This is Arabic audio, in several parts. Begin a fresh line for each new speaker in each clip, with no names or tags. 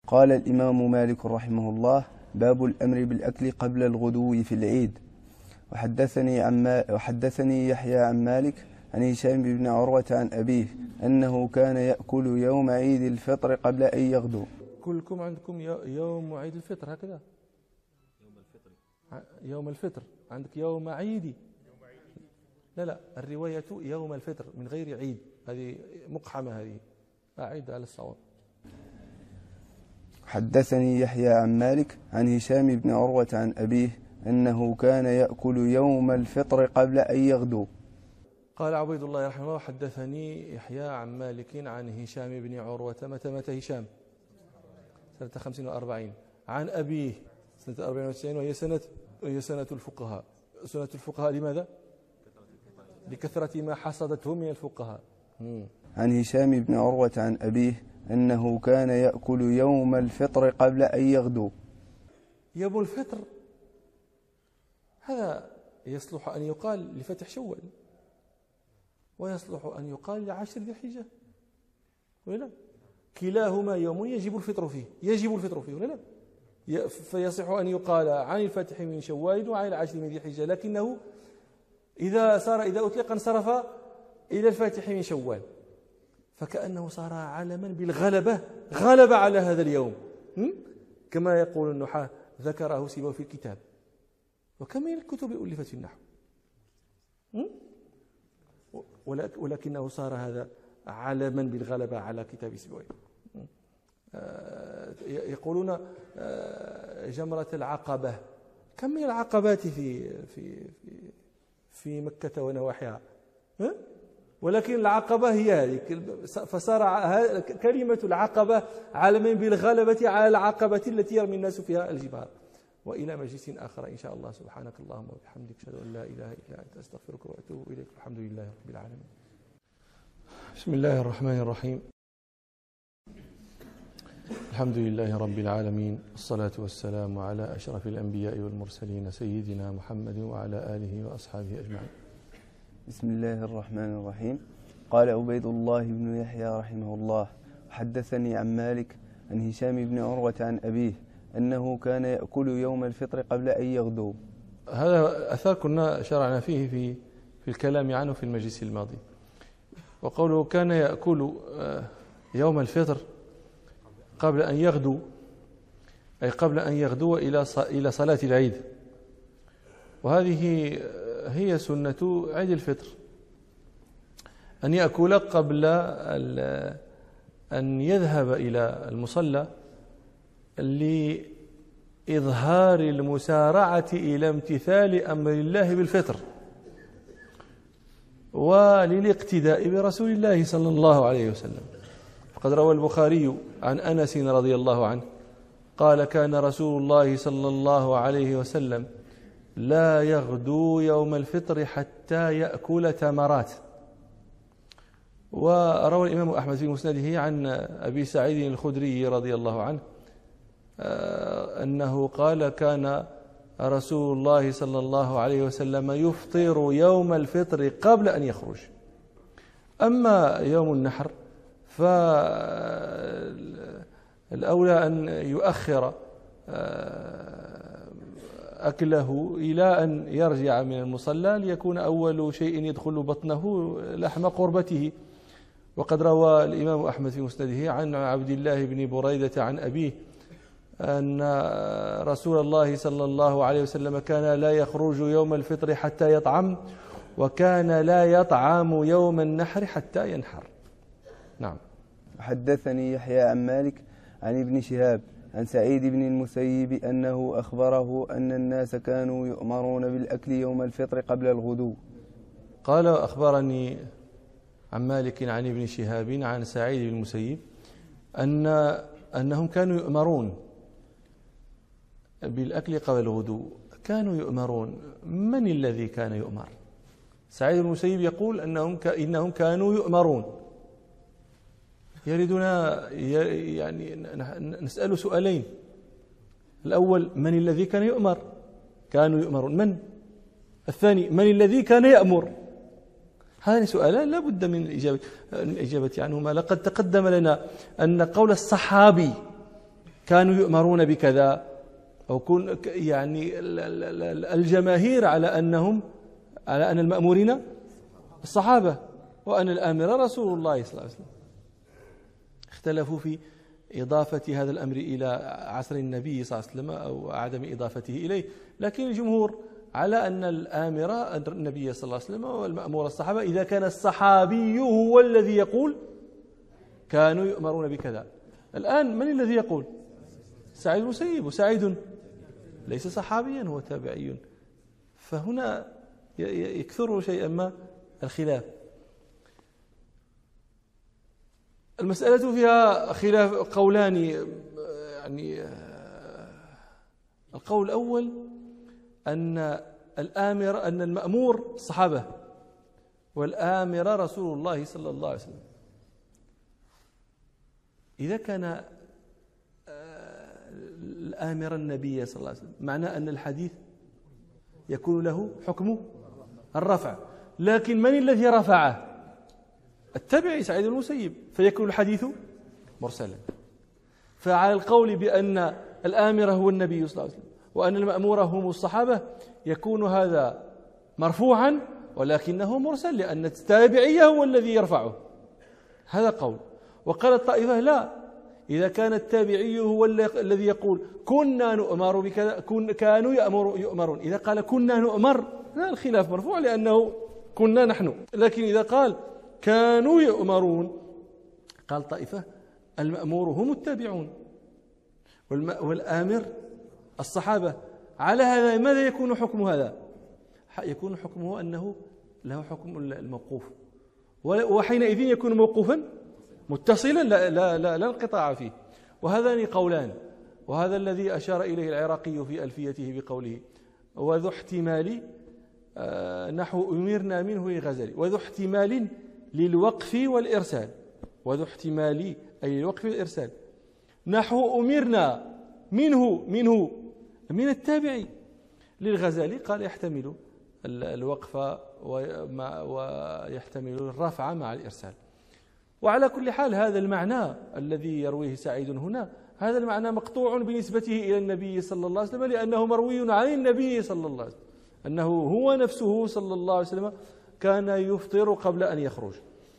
قال الإمام مالك رحمه الله: باب الأمر بالأكل قبل الغدو في العيد. وحدثني يحيى عن مالك عن هشام بن عروة عن أبيه أنه كان يأكل يوم عيد الفطر قبل أن يغدو.
كلكم عندكم يوم عيد الفطر هكذا؟ يوم الفطر عندك يوم عيدي؟ لا الرواية يوم الفطر من غير عيد، هذه مقحمة، هذه أعيد على الصواب.
حدثني يحيى عن مالك عن هشام بن عروة عن أبيه أنه كان يأكل يوم الفطر قبل أن يغدو.
قال عبيد الله رحمه الله: حدثني يحيى عن مالك عن هشام بن عروة. متى هشام؟ سنة 45. عن أبيه سنة 94، وهي سنة الفقهاء. سنة الفقهاء لماذا؟ لكثرة ما حصدته من الفقهاء.
عن هشام بن عروة عن أبيه أنه كان يأكل يوم الفطر قبل أن يغدو.
يوم الفطر هذا يصلح أن يقال لفتح شوال، ويصلح أن يقال لعشر ذي الحجة، ولا كلاهما يوم يجب الفطر فيه، ولا لا؟ فيصح أن يقال عن الفتح من شوال وعن العشر من ذي الحجة، لكنه إذا أطلق انصرف إلى الفاتح من شوال، فكأنه صار علما بالغلبة، غلب على هذا اليوم، كما يقول النحاة: ذكره سيبويه في الكتاب. وكم من الكتب ألفت في النحو، ولكنه صار هذا علما بالغلبة على كتاب سيبويه. يقولون جمرة العقبة، كم من العقبات في مكة ونواحيها، ولكن العقبة هي هذه، فصار كلمة العقبة علما بالغلبة على العقبة التي يرمي الناس فيها الجبال. وإلى مجلس آخر إن شاء الله. سبحانك اللهم وبحمدك، أشهد أن لا إله إلا أنت، أستغفرك وأتوب إليك. الحمد لله رب العالمين. بسم الله الرحمن الرحيم. الحمد لله رب العالمين، الصلاة والسلام على أشرف الأنبياء والمرسلين سيدنا محمد وعلى آله وأصحابه أجمعين.
بسم الله الرحمن الرحيم. قال عبيد الله بن يحيى رحمه الله: حدثني عن مالك عن هشام بن عروة عن أبيه أنه كان يأكل يوم الفطر قبل أن يغدو.
هذا أثر كنا شرعنا فيه في الكلام عنه في المجلس الماضي. وقوله كان يأكل يوم الفطر قبل أن يغدو، أي قبل أن يغدو إلى صلاة العيد، وهذه هي سنة عيد الفطر، أن يأكل قبل أن يذهب إلى المصلى لإظهار المسارعة إلى امتثال أمر الله بالفطر، وللاقتداء برسول الله صلى الله عليه وسلم. فقد روى البخاري عن أنس رضي الله عنه قال: كان رسول الله صلى الله عليه وسلم لا يغدو يوم الفطر حتى يأكل تمرات. وروى الإمام أحمد في مسنده عن أبي سعيد الخدري رضي الله عنه أنه قال: كان رسول الله صلى الله عليه وسلم يفطر يوم الفطر قبل أن يخرج. أما يوم النحر فالأولى أن يؤخر أكله إلى أن يرجع من المصلى، ليكون أول شيء يدخل بطنه لحم قربته. وقد روى الإمام أحمد في مسنده عن عبد الله بن بريدة عن أبيه أن رسول الله صلى الله عليه وسلم كان لا يخرج يوم الفطر حتى يطعم، وكان لا يطعم يوم النحر حتى ينحر. نعم.
حدثني يحيى عن مالك عن ابن شهاب عن سعيد بن المسيب أنه أخبره أن الناس كانوا يؤمرون بالأكل يوم الفطر قبل الغدو.
قال: أخبرني عن مالك عن ابن شهاب عن سعيد بن المسيب أنهم كانوا يؤمرون بالأكل قبل الغدو. كانوا يؤمرون، من الذي كان يؤمر؟ سعيد بن المسيب يقول إنهم كانوا يؤمرون. يريدنا يعني نسأل سؤالين: الأول، من الذي كان يؤمر؟ كانوا يؤمرون، من؟ الثاني، من الذي كان يأمر؟ هذان سؤالان لا بد من الإجابة عنهما. لقد تقدم لنا أن قول الصحابي كانوا يؤمرون بكذا، أو يعني الجماهير على أن المأمورين الصحابة وأن الآمر رسول الله صلى الله عليه وسلم. اختلفوا في إضافة هذا الأمر إلى عصر النبي صلى الله عليه وسلم أو عدم إضافته إليه، لكن الجمهور على أن الآمر النبي صلى الله عليه وسلم والمأمور الصحابة، إذا كان الصحابي هو الذي يقول كانوا يؤمرون بكذا. الآن من الذي يقول؟ سعيد المسيب، وسعيد ليس صحابيا، هو تابعي، فهنا يكثر شيئا ما الخلاف. المسألة فيها خلاف قولان، يعني القول الأول أن المأمور الصحابة والآمر رسول الله صلى الله عليه وسلم. إذا كان الآمر النبي صلى الله عليه وسلم معنى أن الحديث يكون له حكم الرفع، لكن من الذي رفعه؟ التابعي سعيد المسيب، فيكون الحديث مرسلا. فعلى القول بأن الآمر هو النبي صلى الله عليه وسلم وأن المأمور هم الصحابة يكون هذا مرفوعا، ولكنه مرسل لأن التابعي هو الذي يرفعه. هذا قول. وقال الطائفة لا، إذا كان التابعي هو الذي يقول كنا نؤمر بكذا، كانوا يؤمرون، إذا قال كنا نؤمر لا، الخلاف مرفوع لأنه كنا نحن. لكن إذا قال كانوا يؤمرون، قال طائفة المأمور هم التابعون والآمر الصحابة. على هذا ماذا يكون حكم هذا؟ يكون حكمه أنه له حكم الموقوف، وحينئذ يكون موقوفا متصلا لا انقطاع فيه. وهذان قولان، وهذا الذي أشار إليه العراقي في ألفيته بقوله وذو احتمال نحو أمرنا منه للغزالي، وذو احتمال للوقف والإرسال، وذو احتمال أي للوقف والإرسال، نحو أمرنا منه من التابعي للغزالي، قال يحتمل الوقف ويحتمل الرفع مع الإرسال. وعلى كل حال هذا المعنى الذي يرويه سعيد هنا، هذا المعنى مقطوع بنسبته إلى النبي صلى الله عليه وسلم، لأنه مروي عن النبي صلى الله عليه وسلم أنه هو نفسه صلى الله عليه وسلم كان يفطر قبل أن يخرج.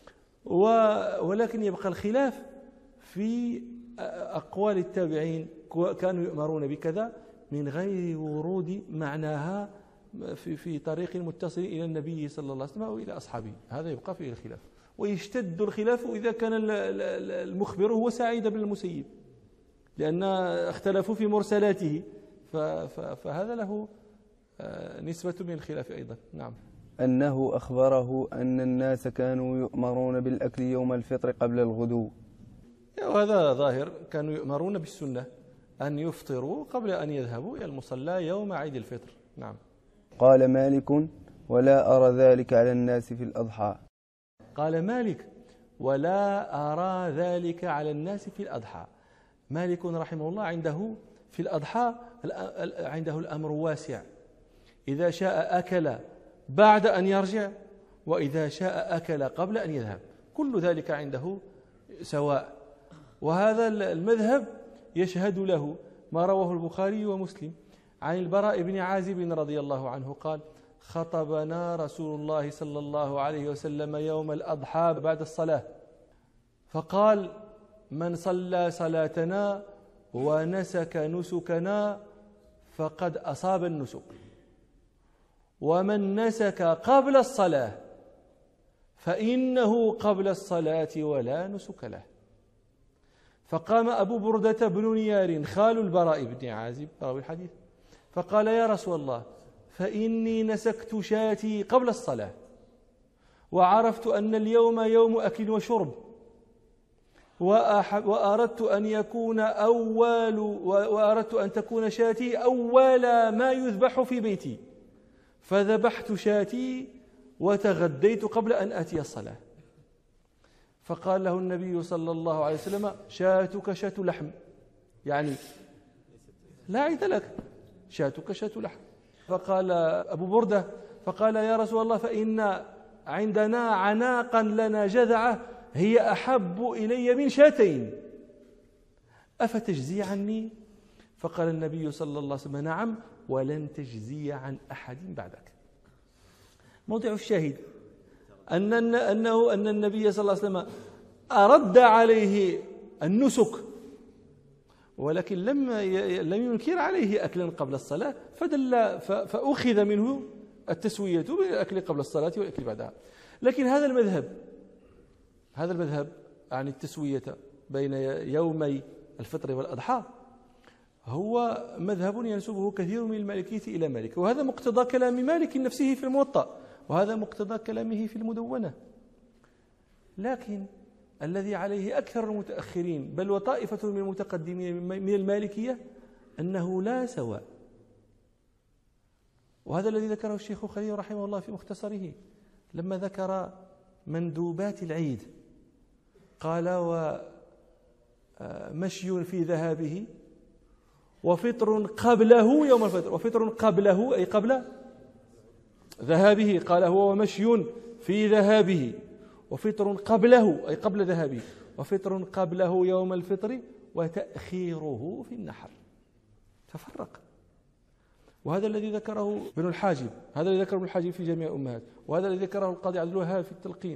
ولكن يبقى الخلاف في أقوال التابعين، كانوا يؤمرون بكذا من غير ورود معناها في طريق متصل إلى النبي صلى الله عليه وسلم أو إلى أصحابه. هذا يبقى فيه الخلاف. ويشتد الخلاف إذا كان المخبر هو سعيد بن المسيب، لأن اختلفوا في مرسلاته، فهذا له نسبة من الخلاف أيضا. نعم.
أنه أخبره أن الناس كانوا يؤمرون بالأكل يوم الفطر قبل الغدو.
وهذا ظاهر، كانوا يؤمرون بالسنة أن يفطروا قبل أن يذهبوا إلى المصلى يوم عيد الفطر. نعم.
قال مالك ولا أرى ذلك على الناس في الأضحى.
قال مالك ولا أرى ذلك على الناس في الأضحى. مالك رحمه الله عنده في الأضحى عنده الأمر واسع، إذا شاء أكل بعد أن يرجع، وإذا شاء أكل قبل أن يذهب، كل ذلك عنده سواء. وهذا المذهب يشهد له ما رواه البخاري ومسلم عن البراء بن عازب رضي الله عنه قال خطبنا رسول الله صلى الله عليه وسلم يوم الأضحى بعد الصلاة، فقال من صلى صلاتنا ونسك نسكنا فقد أصاب النسك، ومن نسك قبل الصلاة فإنه قبل الصلاة ولا نسك له. فقام أبو بردة بن نيار خال البراء بن عازب راوي الحديث فقال يا رسول الله فإني نسكت شاتي قبل الصلاة، وعرفت أن اليوم يوم أكل وشرب، وأردت أن تكون شاتي أول ما يذبح في بيتي، فذبحت شاتي وتغديت قبل أن أتي الصلاة. فقال له النبي صلى الله عليه وسلم شاتك شات لحم، يعني لا عيد لك، شاتك شات لحم. فقال أبو بردة فقال يا رسول الله فإن عندنا عناقا لنا جذعة هي أحب إلي من شاتين، أفتجزي عني؟ فقال النبي صلى الله عليه وسلم نعم ولن تجزي عن أحد بعدك. موضع الشاهد أن النبي صلى الله عليه وسلم أرد عليه النسك، ولكن لم ينكر عليه أكلا قبل الصلاة، فأخذ منه التسوية بين الأكل قبل الصلاة والأكل بعدها. لكن هذا المذهب عن التسوية بين يومي الفطر والأضحى هو مذهب ينسبه كثير من المالكية إلى مالك، وهذا مقتضى كلام مالك نفسه في الموطأ، وهذا مقتضى كلامه في المدونة. لكن الذي عليه أكثر المتأخرين بل وطائفة من المتقدمين من المالكية أنه لا سواء، وهذا الذي ذكره الشيخ خليل رحمه الله في مختصره لما ذكر مندوبات العيد، قال ومشي في ذهابه وفطر قبله يوم الفطر، وفطر قبله أي قبل ذهابه، قال هو ومشي في ذهابه، وفطر قبله أي قبل ذهابه، وفطر قبله يوم الفطر، وتأخيره في النحر. تفرق. وهذا الذي ذكره ابن الحاجب، هذا الذي ذكره ابن الحاجب في جميع الأمهات، وهذا الذي ذكره القاضي عبد الوهاب في التلقين،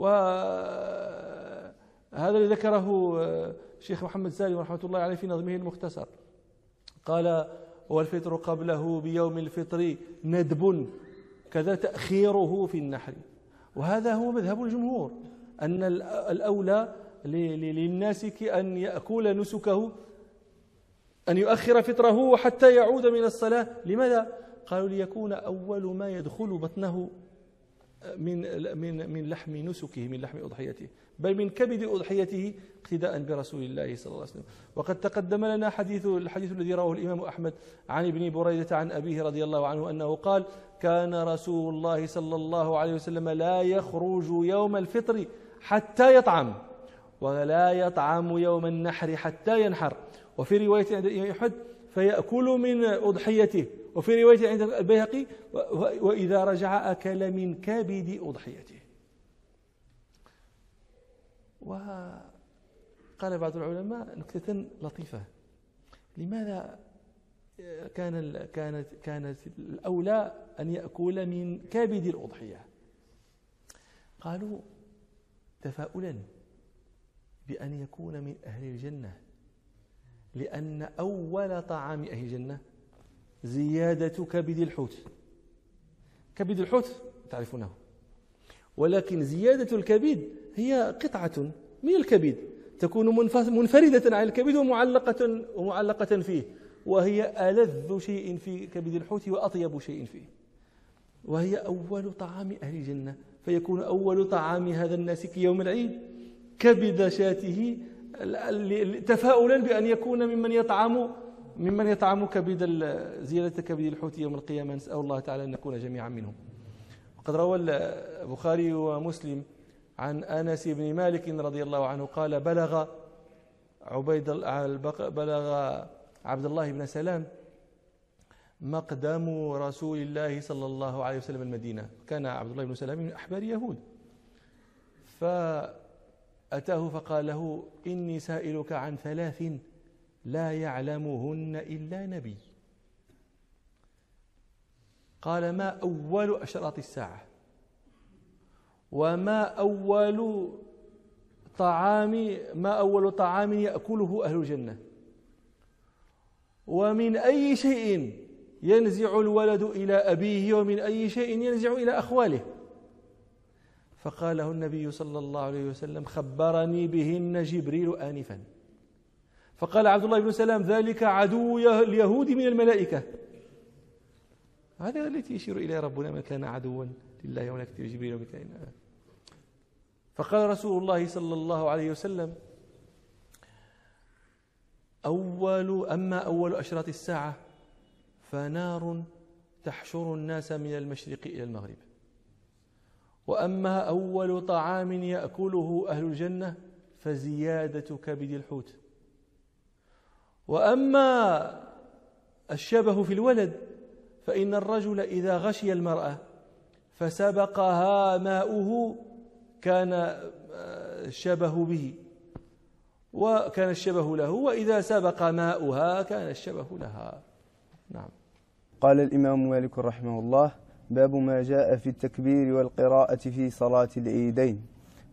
وهذا الذي ذكره الشيخ محمد سالم رحمة الله عليه في نظمه المختصر، قال والفطر قبله بيوم الفطر ندب كذا تأخيره في النحر. وهذا هو مذهب الجمهور، أن الأولى للناسك أن يأكل نسكه أن يؤخر فطره حتى يعود من الصلاة. لماذا؟ قالوا ليكون أول ما يدخل بطنه من لحم نسكه، من لحم أضحيته، بل من كبد أضحيته اقتداء برسول الله صلى الله عليه وسلم. وقد تقدم لنا الحديث الذي رواه الإمام أحمد عن ابن بريدة عن أبيه رضي الله عنه أنه قال كان رسول الله صلى الله عليه وسلم لا يخرج يوم الفطر حتى يطعم، ولا يطعم يوم النحر حتى ينحر، وفي رواية عند الإمام أحمد فيأكل من أضحيته، وفي رواية عند البيهقي وإذا رجع أكل من كبد أضحيته. وقال بعض العلماء نكتة لطيفة، لماذا كانت الأولى أن يأكل من كبد الأضحية؟ قالوا تفاؤلا بأن يكون من أهل الجنة، لأن أول طعام أهل الجنة زيادة كبد الحوت. كبد الحوت تعرفونه، ولكن زيادة الكبد هي قطعة من الكبد تكون منفردة عن الكبد ومعلقة فيه، وهي ألذ شيء في كبد الحوت وأطيب شيء فيه، وهي أول طعام أهل الجنة، فيكون أول طعام هذا الناسك يوم العيد كبد شاته، تفاؤلا بأن يكون ممن يطعم زيادة كبد الحوت يوم القيامة. نسأل الله تعالى أن نكون جميعا منهم. وقد روى البخاري ومسلم عن أنس بن مالك رضي الله عنه قال بلغ عبد الله بن سلام مقدم رسول الله صلى الله عليه وسلم المدينة. كان عبد الله بن سلام من أحبار يهود، فأتاه فقال له إني سائلك عن 3 لا يعلمهن إلا نبي. قال ما أول أشراط الساعة، وما أول طعام يأكله أهل الجنة، ومن أي شيء ينزع الولد إلى أبيه، ومن أي شيء ينزع إلى أخواله. فقال له النبي صلى الله عليه وسلم خبرني بهن جبريل آنفا. فقال عبد الله بن سلام ذلك عدو اليهود من الملائكة. هذا التي يشير إليه ربنا من كان عدوا لله وملائكته وجبريل وميكائيل. فقال رسول الله صلى الله عليه وسلم أما أول أشراط الساعة فنار تحشر الناس من المشرق إلى المغرب، وأما أول طعام يأكله أهل الجنة فزيادة كبد الحوت، وأما الشبه في الولد فإن الرجل إذا غشي المرأة فسبقها ماؤه كان الشبه به، وكان الشبه له، وإذا سبق ماؤها كان الشبه لها. نعم.
قال الإمام مالك رحمه الله: باب ما جاء في التكبير والقراءة في صلاة العيدين.